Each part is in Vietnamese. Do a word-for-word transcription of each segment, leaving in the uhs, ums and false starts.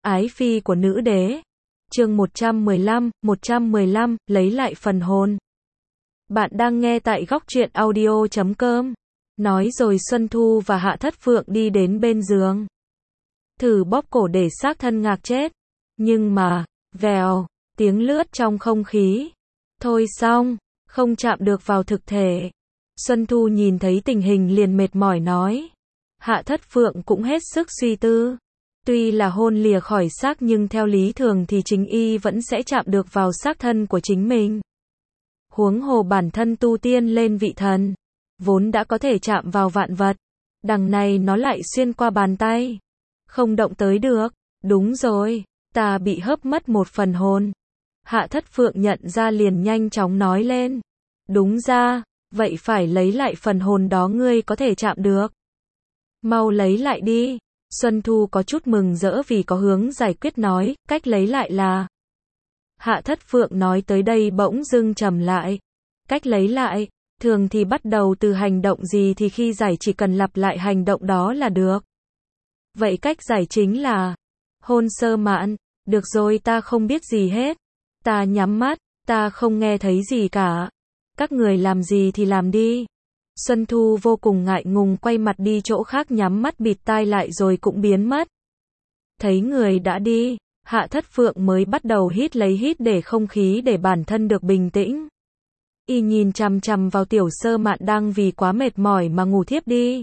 Ái phi của nữ đế. Chương một trăm mười lăm, một trăm mười lăm, lấy lại phần hồn. Bạn đang nghe tại góc truyện audio chấm com. Nói rồi Xuân Thu và Hạ Thất Phượng đi đến bên giường. Thử bóp cổ để xác thân ngạc chết. Nhưng mà, vèo, tiếng lướt trong không khí. Thôi xong, không chạm được vào thực thể. Xuân Thu nhìn thấy tình hình liền mệt mỏi nói. Hạ Thất Phượng cũng hết sức suy tư. Tuy là hôn lìa khỏi xác nhưng theo lý thường thì chính y vẫn sẽ chạm được vào xác thân của chính mình. Huống hồ bản thân tu tiên lên vị thần, vốn đã có thể chạm vào vạn vật. Đằng này nó lại xuyên qua bàn tay. Không động tới được. Đúng rồi, ta bị hấp mất một phần hồn. Hạ Thất Phượng nhận ra liền nhanh chóng nói lên. Đúng ra, vậy phải lấy lại phần hồn đó ngươi có thể chạm được. Mau lấy lại đi. Xuân Thu có chút mừng rỡ vì có hướng giải quyết nói, cách lấy lại là. Hạ Thất Phượng nói tới đây bỗng dưng trầm lại. Cách lấy lại, thường thì bắt đầu từ hành động gì thì khi giải chỉ cần lặp lại hành động đó là được. Vậy cách giải chính là hôn sơ mạn. Được rồi, ta không biết gì hết. Ta nhắm mắt, ta không nghe thấy gì cả. Các người làm gì thì làm đi. Xuân Thu vô cùng ngại ngùng quay mặt đi chỗ khác nhắm mắt bịt tai lại rồi cũng biến mất. Thấy người đã đi, Hạ Thất Phượng mới bắt đầu hít lấy hít để không khí để bản thân được bình tĩnh. Y nhìn chằm chằm vào tiểu sơ mạn đang vì quá mệt mỏi mà ngủ thiếp đi.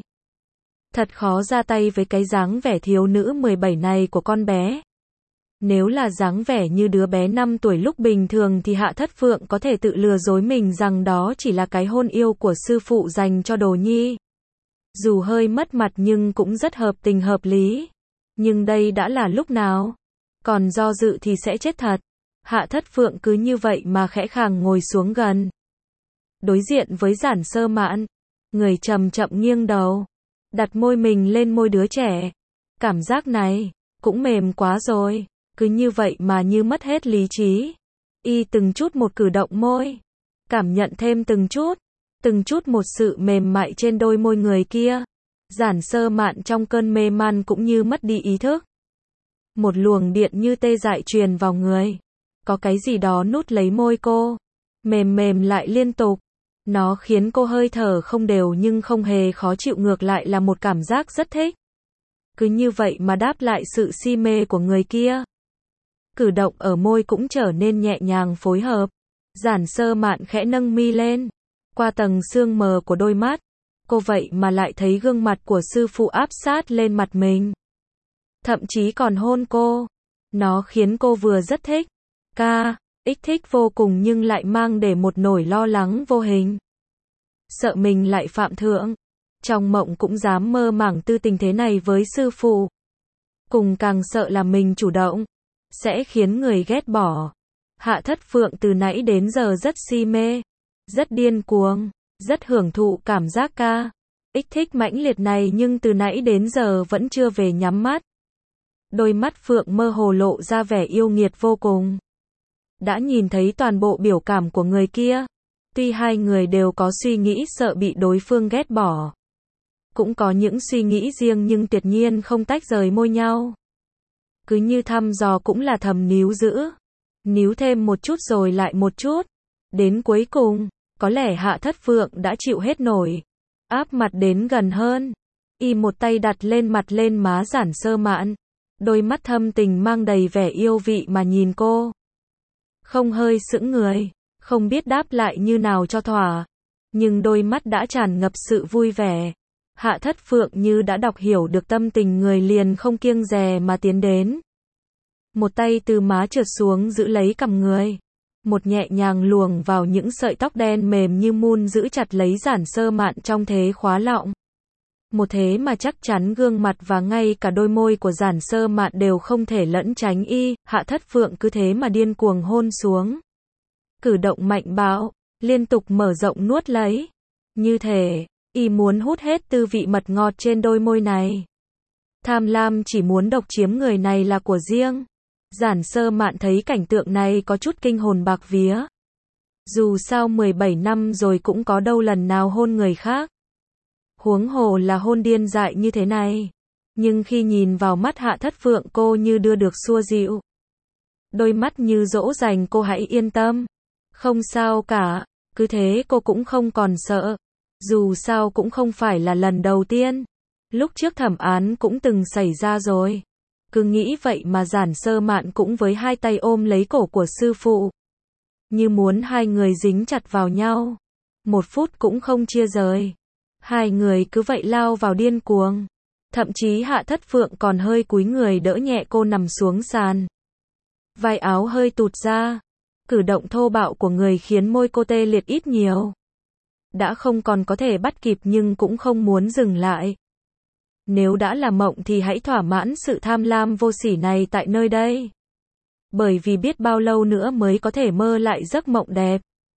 Thật khó ra tay với cái dáng vẻ thiếu nữ mười bảy này của con bé. Nếu là dáng vẻ như đứa bé năm tuổi lúc bình thường thì Hạ Thất Phượng có thể tự lừa dối mình rằng đó chỉ là cái hôn yêu của sư phụ dành cho Đồ Nhi. Dù hơi mất mặt nhưng cũng rất hợp tình hợp lý. Nhưng đây đã là lúc nào? Còn do dự thì sẽ chết thật. Hạ Thất Phượng cứ như vậy mà khẽ khàng ngồi xuống gần. Đối diện với Giản Sơ Mạn. Người chậm chậm nghiêng đầu. Đặt môi mình lên môi đứa trẻ. Cảm giác này, cũng mềm quá rồi. Cứ như vậy mà như mất hết lý trí. Y từng chút một cử động môi. Cảm nhận thêm từng chút. Từng chút một sự mềm mại trên đôi môi người kia. Giản Sơ Mạn trong cơn mê man cũng như mất đi ý thức. Một luồng điện như tê dại truyền vào người. Có cái gì đó nút lấy môi cô. Mềm mềm lại liên tục. Nó khiến cô hơi thở không đều nhưng không hề khó chịu, ngược lại là một cảm giác rất thích. Cứ như vậy mà đáp lại sự si mê của người kia. Cử động ở môi cũng trở nên nhẹ nhàng phối hợp. Giản Sơ Mạn khẽ nâng mi lên. Qua tầng sương mờ của đôi mắt, cô vậy mà lại thấy gương mặt của sư phụ áp sát lên mặt mình. Thậm chí còn hôn cô. Nó khiến cô vừa rất thích. Ca, ích thích vô cùng nhưng lại mang để một nỗi lo lắng vô hình. Sợ mình lại phạm thượng. Trong mộng cũng dám mơ màng tư tình thế này với sư phụ. Cùng càng sợ là mình chủ động. Sẽ khiến người ghét bỏ. Hạ Thất Phượng từ nãy đến giờ rất si mê. Rất điên cuồng. Rất hưởng thụ cảm giác ca. Ích thích mãnh liệt này nhưng từ nãy đến giờ vẫn chưa về nhắm mắt. Đôi mắt Phượng mơ hồ lộ ra vẻ yêu nghiệt vô cùng. Đã nhìn thấy toàn bộ biểu cảm của người kia. Tuy hai người đều có suy nghĩ sợ bị đối phương ghét bỏ. Cũng có những suy nghĩ riêng nhưng tuyệt nhiên không tách rời môi nhau. Cứ như thăm dò cũng là thầm níu giữ. Níu thêm một chút rồi lại một chút. Đến cuối cùng, có lẽ Hạ Thất Phượng đã chịu hết nổi. Áp mặt đến gần hơn. Y một tay đặt lên mặt lên má Giản Sơ Mạn. Đôi mắt thâm tình mang đầy vẻ yêu vị mà nhìn cô. Không hơi sững người. Không biết đáp lại như nào cho thỏa. Nhưng đôi mắt đã tràn ngập sự vui vẻ. Hạ Thất Phượng như đã đọc hiểu được tâm tình người liền không kiêng dè mà tiến đến. Một tay từ má trượt xuống giữ lấy cằm người. Một nhẹ nhàng luồn vào những sợi tóc đen mềm như mun giữ chặt lấy Giản Sơ Mạn trong thế khóa lọng. Một thế mà chắc chắn gương mặt và ngay cả đôi môi của Giản Sơ Mạn đều không thể lẫn tránh y. Hạ Thất Phượng cứ thế mà điên cuồng hôn xuống. Cử động mạnh bạo, liên tục mở rộng nuốt lấy. Như thể y muốn hút hết tư vị mật ngọt trên đôi môi này. Tham lam chỉ muốn độc chiếm người này là của riêng. Giản Sơ Mạn thấy cảnh tượng này có chút kinh hồn bạc vía. Dù sao mười bảy năm rồi cũng có đâu lần nào hôn người khác. Huống hồ là hôn điên dại như thế này. Nhưng khi nhìn vào mắt Hạ Thất Phượng cô như đưa được xua dịu. Đôi mắt như dỗ dành cô hãy yên tâm. Không sao cả, cứ thế cô cũng không còn sợ. Dù sao cũng không phải là lần đầu tiên. Lúc trước thẩm án cũng từng xảy ra rồi. Cứ nghĩ vậy mà Giản Sơ Mạn cũng với hai tay ôm lấy cổ của sư phụ. Như muốn hai người dính chặt vào nhau. Một phút cũng không chia rời. Hai người cứ vậy lao vào điên cuồng. Thậm chí Hạ Thất Phượng còn hơi cúi người đỡ nhẹ cô nằm xuống sàn. Vai áo hơi tụt ra. Cử động thô bạo của người khiến môi cô tê liệt ít nhiều. Đã không còn có thể bắt kịp nhưng cũng không muốn dừng lại. Nếu đã là mộng thì hãy thỏa mãn sự tham lam vô sỉ này tại nơi đây. Bởi vì biết bao lâu nữa mới có thể mơ lại giấc mộng đẹp.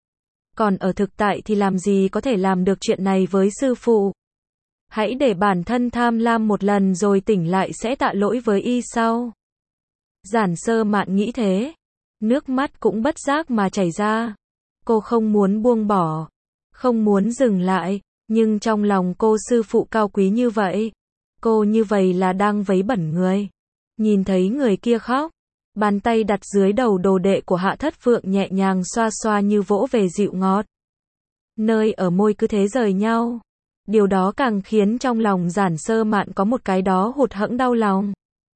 Còn ở thực tại thì làm gì có thể làm được chuyện này với sư phụ. Hãy để bản thân tham lam một lần rồi tỉnh lại sẽ tạ lỗi với y sau. Giản Sơ Mạn nghĩ thế. Nước mắt cũng bất giác mà chảy ra. Cô không muốn buông bỏ. Không muốn dừng lại. Nhưng trong lòng cô sư phụ cao quý như vậy. Cô như vậy là đang vấy bẩn người. Nhìn thấy người kia khóc. Bàn tay đặt dưới đầu đồ đệ của Hạ Thất Phượng nhẹ nhàng xoa xoa như vỗ về dịu ngọt. Nơi ở môi cứ thế rời nhau. Điều đó càng khiến trong lòng Giản Sơ Mạn có một cái đó hụt hẫng đau lòng.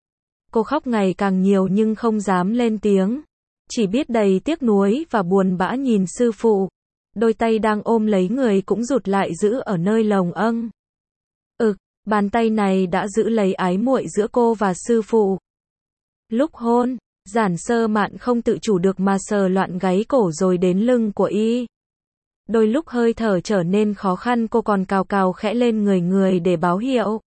Cô khóc ngày càng nhiều nhưng không dám lên tiếng. Chỉ biết đầy tiếc nuối và buồn bã nhìn sư phụ. Đôi tay đang ôm lấy người cũng rụt lại giữ ở nơi lồng âng. Ực, bàn tay này đã giữ lấy ái muội giữa cô và sư phụ. Lúc hôn, Giản Sơ Mạn không tự chủ được mà sờ loạn gáy cổ rồi đến lưng của y. Đôi lúc hơi thở trở nên khó khăn cô còn cào cào khẽ lên người người để báo hiệu.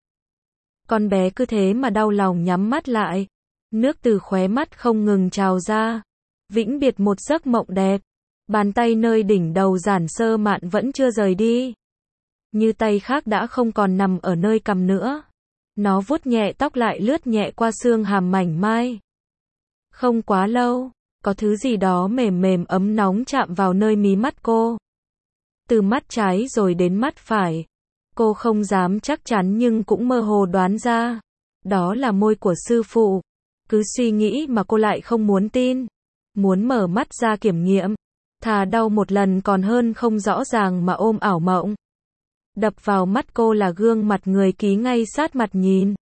Con bé cứ thế mà đau lòng nhắm mắt lại. Nước từ khóe mắt không ngừng trào ra. Vĩnh biệt một giấc mộng đẹp. Bàn tay nơi đỉnh đầu Giản Sơ Mạn vẫn chưa rời đi. Như tay khác đã không còn nằm ở nơi cằm nữa. Nó vuốt nhẹ tóc lại lướt nhẹ qua xương hàm mảnh mai. Không quá lâu, có thứ gì đó mềm mềm ấm nóng chạm vào nơi mí mắt cô. Từ mắt trái rồi đến mắt phải. Cô không dám chắc chắn nhưng cũng mơ hồ đoán ra. Đó là môi của sư phụ. Cứ suy nghĩ mà cô lại không muốn tin. Muốn mở mắt ra kiểm nghiệm. Thà đau một lần còn hơn không rõ ràng mà ôm ảo mộng. Đập vào mắt cô là gương mặt người ký ngay sát mặt nhìn.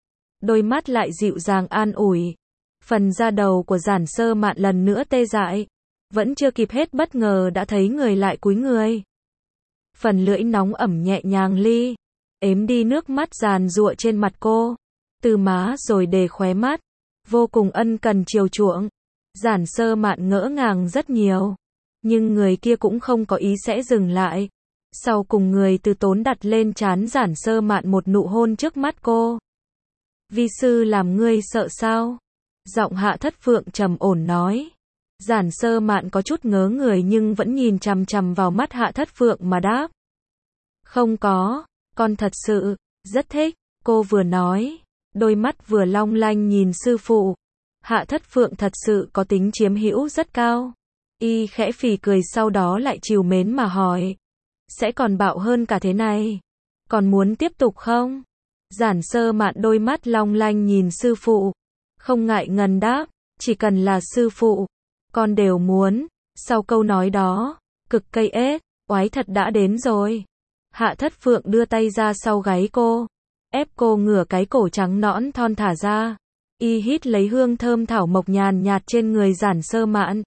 Đôi mắt lại dịu dàng an ủi. Phần da đầu của Giản Sơ Mạn lần nữa tê dại. Vẫn chưa kịp hết bất ngờ đã thấy người lại cúi người. Phần lưỡi nóng ẩm nhẹ nhàng ly. Ếm đi nước mắt giàn giụa trên mặt cô. Từ má rồi để khóe mắt. Vô cùng ân cần chiều chuộng. Giản Sơ Mạn ngỡ ngàng rất nhiều. Nhưng người kia cũng không có ý sẽ dừng lại. Sau cùng người từ tốn đặt lên trán Giản Sơ Mạn một nụ hôn trước mắt cô. Vi sư làm ngươi sợ sao? Giọng Hạ Thất Phượng trầm ổn nói. Giản Sơ Mạn có chút ngớ người nhưng vẫn nhìn chằm chằm vào mắt Hạ Thất Phượng mà đáp. Không có, con thật sự, rất thích, cô vừa nói. Đôi mắt vừa long lanh nhìn sư phụ. Hạ Thất Phượng thật sự có tính chiếm hữu rất cao. Y khẽ phì cười sau đó lại trìu mến mà hỏi. Sẽ còn bạo hơn cả thế này. Còn muốn tiếp tục không? Giản Sơ Mạn đôi mắt long lanh nhìn sư phụ. Không ngại ngần đáp. Chỉ cần là sư phụ. Con đều muốn. Sau câu nói đó. Cực cây ếch. Oái thật đã đến rồi. Hạ Thất Phượng đưa tay ra sau gáy cô. Ép cô ngửa cái cổ trắng nõn thon thả ra. Y hít lấy hương thơm thảo mộc nhàn nhạt trên người Giản Sơ Mạn.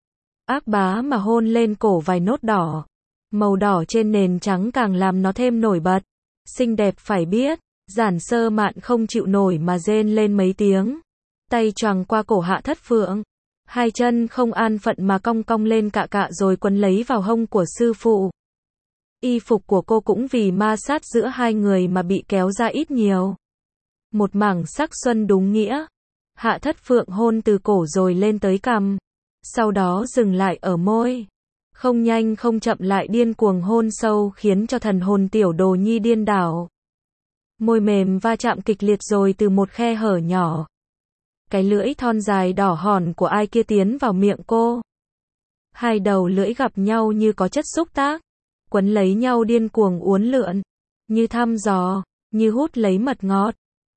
Ác bá mà hôn lên cổ vài nốt đỏ. Màu đỏ trên nền trắng càng làm nó thêm nổi bật. Xinh đẹp phải biết. Giản Sơ Mạn không chịu nổi mà rên lên mấy tiếng. Tay choàng qua cổ Hạ Thất Phượng. Hai chân không an phận mà cong cong lên cạ cạ rồi quấn lấy vào hông của sư phụ. Y phục của cô cũng vì ma sát giữa hai người mà bị kéo ra ít nhiều. Một mảng sắc xuân đúng nghĩa. Hạ Thất Phượng hôn từ cổ rồi lên tới cằm. Sau đó dừng lại ở môi. Không nhanh không chậm lại điên cuồng hôn sâu khiến cho thần hồn tiểu đồ nhi điên đảo. Môi mềm va chạm kịch liệt rồi từ một khe hở nhỏ. Cái lưỡi thon dài đỏ hòn của ai kia tiến vào miệng cô. Hai đầu lưỡi gặp nhau như có chất xúc tác. Quấn lấy nhau điên cuồng uốn lượn. Như thăm dò, như hút lấy mật ngọt.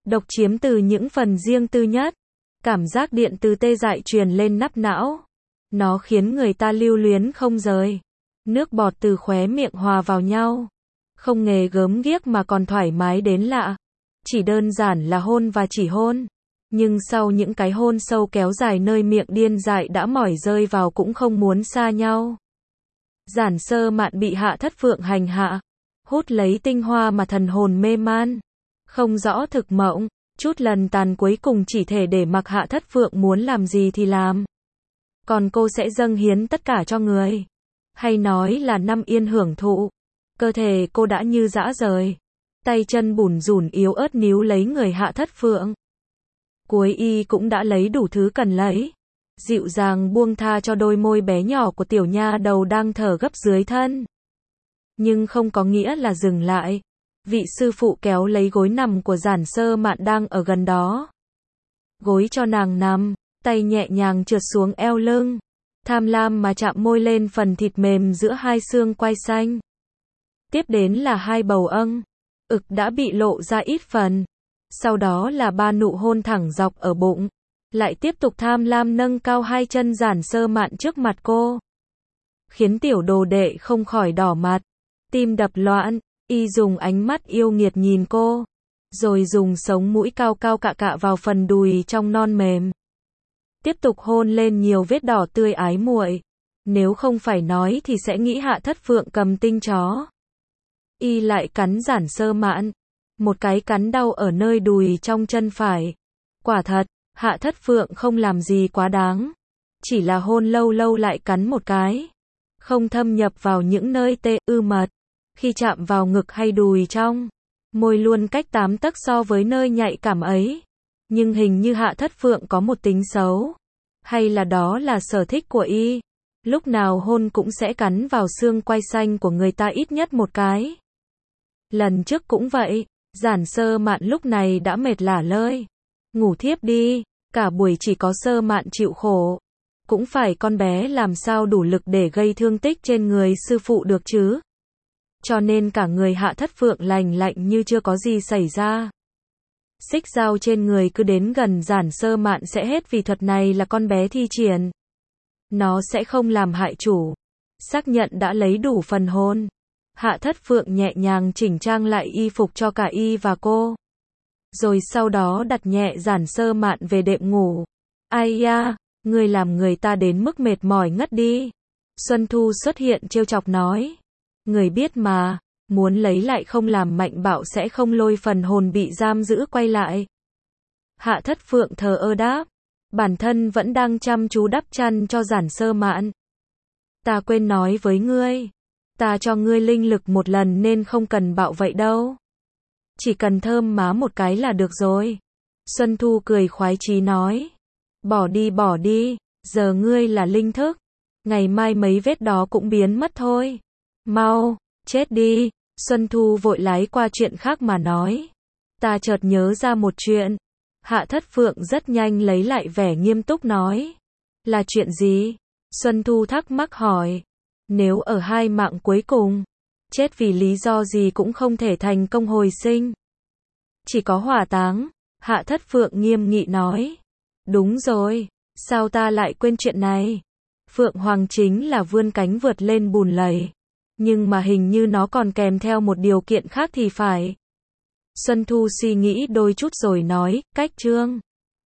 Độc chiếm từ những phần riêng tư nhất. Cảm giác điện từ tê dại truyền lên nắp não. Nó khiến người ta lưu luyến không rời. Nước bọt từ khóe miệng hòa vào nhau. Không nghề gớm ghiếc mà còn thoải mái đến lạ. Chỉ đơn giản là hôn và chỉ hôn. Nhưng sau những cái hôn sâu kéo dài nơi miệng điên dại đã mỏi rơi vào cũng không muốn xa nhau. Giản Sơ Mạn bị Hạ Thất Phượng hành hạ. Hút lấy tinh hoa mà thần hồn mê man. Không rõ thực mộng. Chút lần tàn cuối cùng chỉ thể để mặc Hạ Thất Phượng muốn làm gì thì làm. Còn cô sẽ dâng hiến tất cả cho người. Hay nói là năm yên hưởng thụ. Cơ thể cô đã như dã rời. Tay chân bủn rủn yếu ớt níu lấy người Hạ Thất Phượng. Cuối y cũng đã lấy đủ thứ cần lấy. Dịu dàng buông tha cho đôi môi bé nhỏ của tiểu nha đầu đang thở gấp dưới thân. Nhưng không có nghĩa là dừng lại. Vị sư phụ kéo lấy gối nằm của Giản Sơ Mạn đang ở gần đó. Gối cho nàng nằm, tay nhẹ nhàng trượt xuống eo lưng. Tham lam mà chạm môi lên phần thịt mềm giữa hai xương quai xanh. Tiếp đến là hai bầu âng. Ực đã bị lộ ra ít phần. Sau đó là ba nụ hôn thẳng dọc ở bụng. Lại tiếp tục tham lam nâng cao hai chân Giản Sơ Mạn trước mặt cô. Khiến tiểu đồ đệ không khỏi đỏ mặt. Tim đập loạn. Y dùng ánh mắt yêu nghiệt nhìn cô. Rồi dùng sống mũi cao cao cạ cạ vào phần đùi trong non mềm. Tiếp tục hôn lên nhiều vết đỏ tươi ái muội. Nếu không phải nói thì sẽ nghĩ Hạ Thất Phượng cầm tinh chó. Y lại cắn Giản Sơ Mạn. Một cái cắn đau ở nơi đùi trong chân phải. Quả thật, Hạ Thất Phượng không làm gì quá đáng. Chỉ là hôn lâu lâu lại cắn một cái. Không thâm nhập vào những nơi tê ư mật. Khi chạm vào ngực hay đùi trong, môi luôn cách tám tấc so với nơi nhạy cảm ấy. Nhưng hình như Hạ Thất Phượng có một tính xấu. Hay là đó là sở thích của y. Lúc nào hôn cũng sẽ cắn vào xương quai xanh của người ta ít nhất một cái. Lần trước cũng vậy, Giản Sơ Mạn lúc này đã mệt lả lơi. Ngủ thiếp đi, cả buổi chỉ có Sơ Mạn chịu khổ. Cũng phải con bé làm sao đủ lực để gây thương tích trên người sư phụ được chứ. Cho nên cả người Hạ Thất Phượng lành lạnh như chưa có gì xảy ra. Xích dao trên người cứ đến gần Giản Sơ Mạn sẽ hết vì thuật này là con bé thi triển. Nó sẽ không làm hại chủ. Xác nhận đã lấy đủ phần hôn. Hạ Thất Phượng nhẹ nhàng chỉnh trang lại y phục cho cả y và cô. Rồi sau đó đặt nhẹ Giản Sơ Mạn về đệm ngủ. Ai da, ngươi làm người ta đến mức mệt mỏi ngất đi. Xuân Thu xuất hiện trêu chọc nói. Người biết mà, muốn lấy lại không làm mạnh bạo sẽ không lôi phần hồn bị giam giữ quay lại. Hạ Thất Phượng thờ ơ đáp. Bản thân vẫn đang chăm chú đắp chăn cho Giản Sơ Mạn. Ta quên nói với ngươi. Ta cho ngươi linh lực một lần nên không cần bạo vậy đâu. Chỉ cần thơm má một cái là được rồi. Xuân Thu cười khoái chí nói. Bỏ đi bỏ đi, giờ ngươi là linh thức. Ngày mai mấy vết đó cũng biến mất thôi. Mau, chết đi. Xuân Thu vội lái qua chuyện khác mà nói. Ta chợt nhớ ra một chuyện. Hạ Thất Phượng rất nhanh lấy lại vẻ nghiêm túc nói. Là chuyện gì? Xuân Thu thắc mắc hỏi. Nếu ở hai mạng cuối cùng, chết vì lý do gì cũng không thể thành công hồi sinh. Chỉ có hỏa táng. Hạ Thất Phượng nghiêm nghị nói. Đúng rồi, sao ta lại quên chuyện này? Phượng Hoàng chính là vươn cánh vượt lên bùn lầy. Nhưng mà hình như nó còn kèm theo một điều kiện khác thì phải. Xuân Thu suy nghĩ đôi chút rồi nói, cách chương.